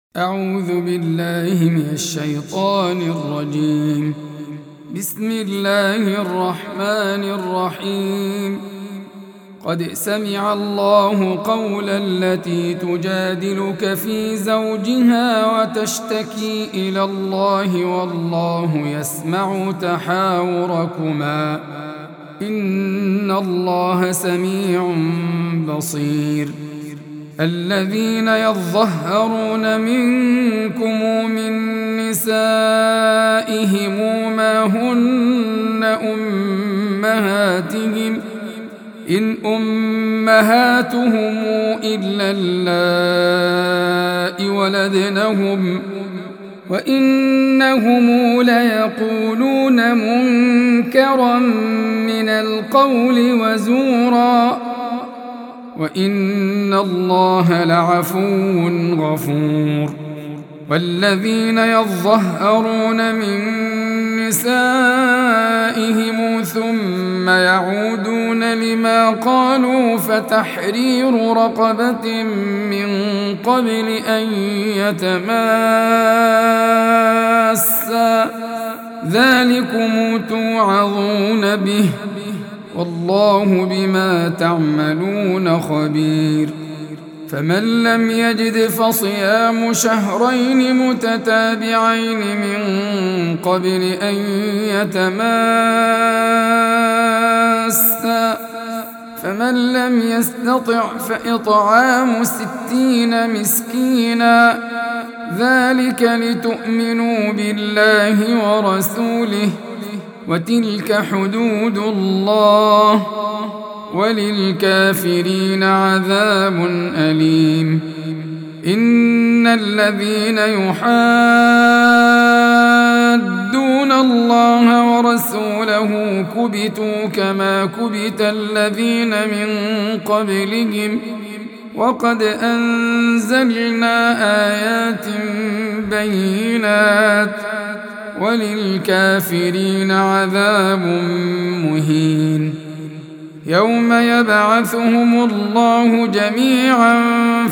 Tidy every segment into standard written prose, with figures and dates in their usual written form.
أعوذ بالله من الشيطان الرجيم. بسم الله الرحمن الرحيم. قد سمع الله قول التي تجادلك في زوجها وتشتكي إلى الله والله يسمع تحاوركما إن الله سميع بصير. الذين يظهرون منكم من نسائهم ما هن أمهاتهم إن أمهاتهم إلا اللائي ولدنهم وإنهم ليقولون منكرا من القول وزورا وإن الله لعفو غفور. والذين يظهرون من نسائهم ثم يعودون لما قالوا فتحرير رقبة من قبل أن يتماسا ذلكم توعظون به والله بما تعملون خبير. فمن لم يجد فصيام شهرين متتابعين من قبل أن يتماسا فمن لم يستطع فإطعام 60 مسكينا ذلك لتؤمنوا بالله ورسوله وتلك حدود الله وللكافرين عذاب أليم. إن الذين يحادون الله ورسوله كبتوا كما كبت الذين من قبلهم وقد أنزلنا آيات بينات وللكافرين عذاب مهين. يوم يبعثهم الله جميعا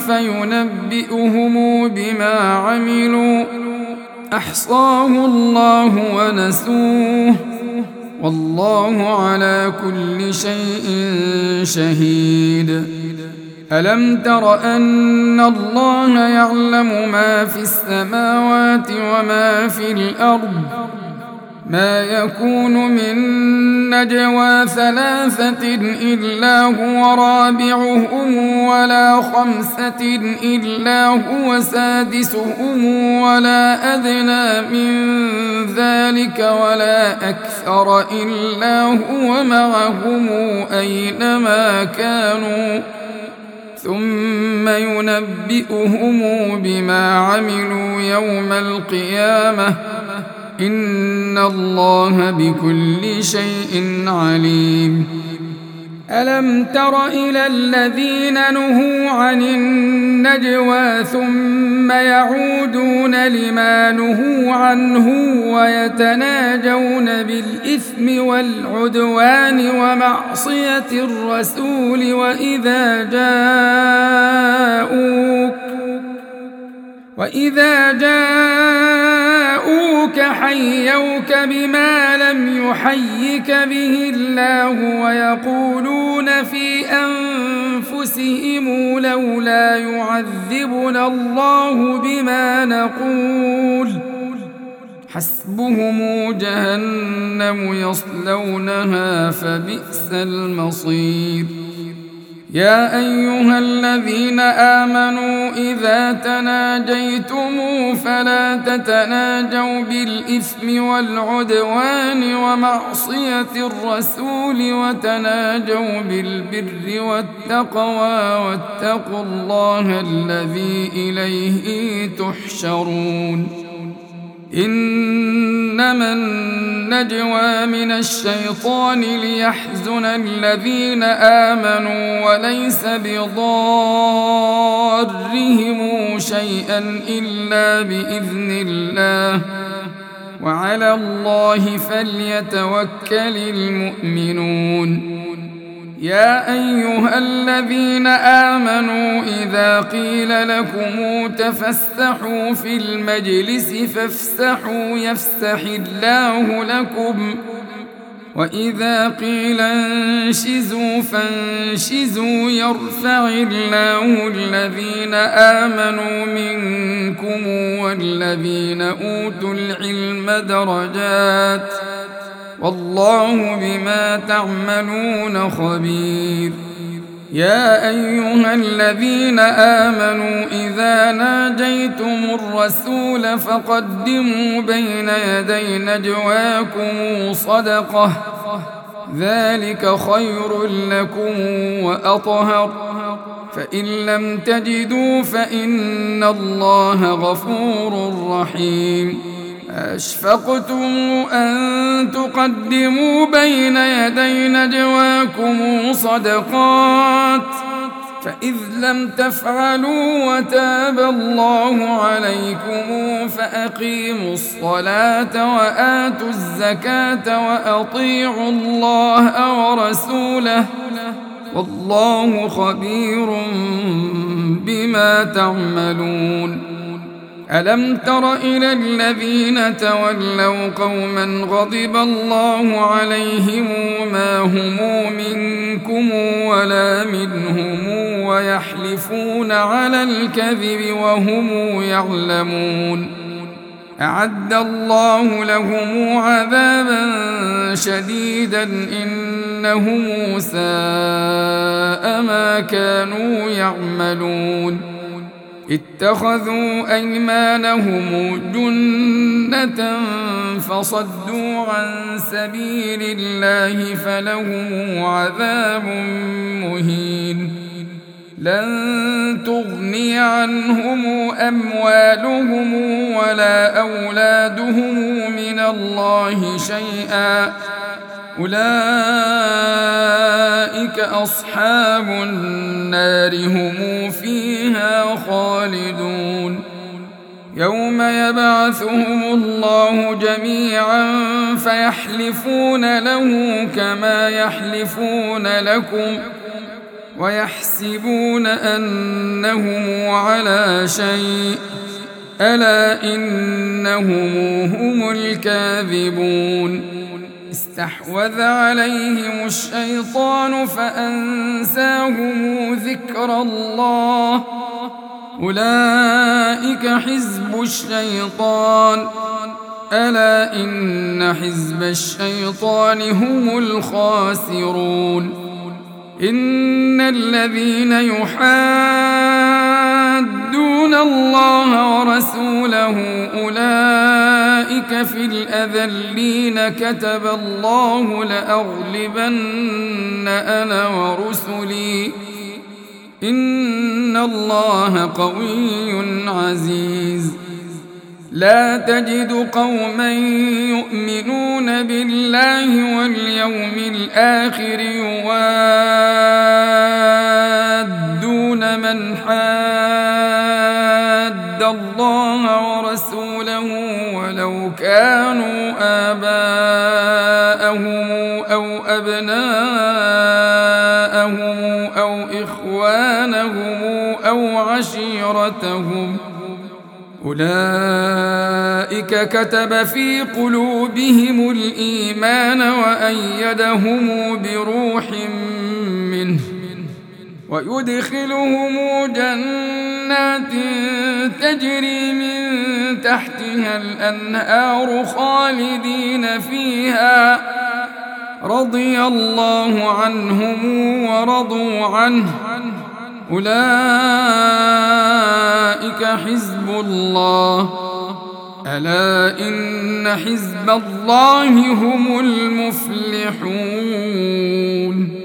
فينبئهم بما عملوا أحصاه الله ونسوه والله على كل شيء شهيد. ألم تر أن الله يعلم ما في السماوات وما في الأرض ما يكون من نجوى 3 إلا هو رابعهم ولا 5 إلا هو سادسهم ولا أدنى من ذلك ولا أكثر إلا هو معهم أينما كانوا ثم ينبئهم بما عملوا يوم القيامة إن الله بكل شيء عليم. ألم تر إلى الذين نهوا عن النجوى ثم يعودون لما نهوا عنه ويتناجون بالإثم والعدوان ومعصية الرسول وإذا جاءوك حيوك بما لم يحيك به الله ويقولون في أنفسهم لولا يعذبنا الله بما نقول حسبهم جهنم يصلونها فبئس المصير. يا أيها الذين آمنوا إذا تناجيتم فلا تتناجوا بالإثم والعدوان ومعصية الرسول وتناجوا بالبر والتقوى واتقوا الله الذي إليه تحشرون. إنما النجوى من الشيطان ليحزن الذين آمنوا وليس بضارهم شيئا إلا بإذن الله وعلى الله فليتوكل المؤمنون. يا أيها الذين آمنوا إذا قيل لكم تفسحوا في المجلس فافسحوا يفسح الله لكم وإذا قيل انشزوا فانشزوا يرفع الله الذين آمنوا منكم والذين أوتوا العلم درجات والله بما تعملون خبير. يا أيها الذين آمنوا إذا ناجيتم الرسول فقدموا بين يدي نجواكم صدقة ذلك خير لكم وأطهر فإن لم تجدوا فإن الله غفور رحيم. أشفقتم أن تقدموا بين يدي نجواكم صدقات فإذ لم تفعلوا وتاب الله عليكم فأقيموا الصلاة وآتوا الزكاة وأطيعوا الله ورسوله والله خبير بما تعملون. ألم تر إلى الذين تولوا قوما غضب الله عليهم ما هم منكم ولا منهم ويحلفون على الكذب وهم يعلمون أعد الله لهم عذابا شديدا إنهم ساء ما كانوا يعملون. اتخذوا أيمانهم جنة فصدوا عن سبيل الله فلهم عذاب مهين. لن تغني عنهم أموالهم ولا أولادهم من الله شيئا أولئك أصحاب النار هم فيها خالدون. يوم يبعثهم الله جميعا فيحلفون له كما يحلفون لكم ويحسبون أنهم على شيء ألا إنهم هم الكاذبون. استحوذ عليهم الشيطان فأنساهم ذكر الله أولئك حزب الشيطان ألا إن حزب الشيطان هم الخاسرون. إن الذين يحادون الله ورسوله أولئك في الأذلين كتب الله لأغلبن أنا ورسلي إن الله قوي عزيز. لا تجد قوما يؤمنون بالله واليوم الآخر يوادون من حاد الله ورسوله ولو كانوا آباءهم أو أبناءهم أو إخوانهم أو عشيرتهم أولئك كتب في قلوبهم الإيمان وأيدهم بروح منه ويدخلهم جنات تجري من تحتها الأنهار خالدين فيها رضي الله عنهم ورضوا عنه أولئك حزب الله ألا إن حزب الله هم المفلحون.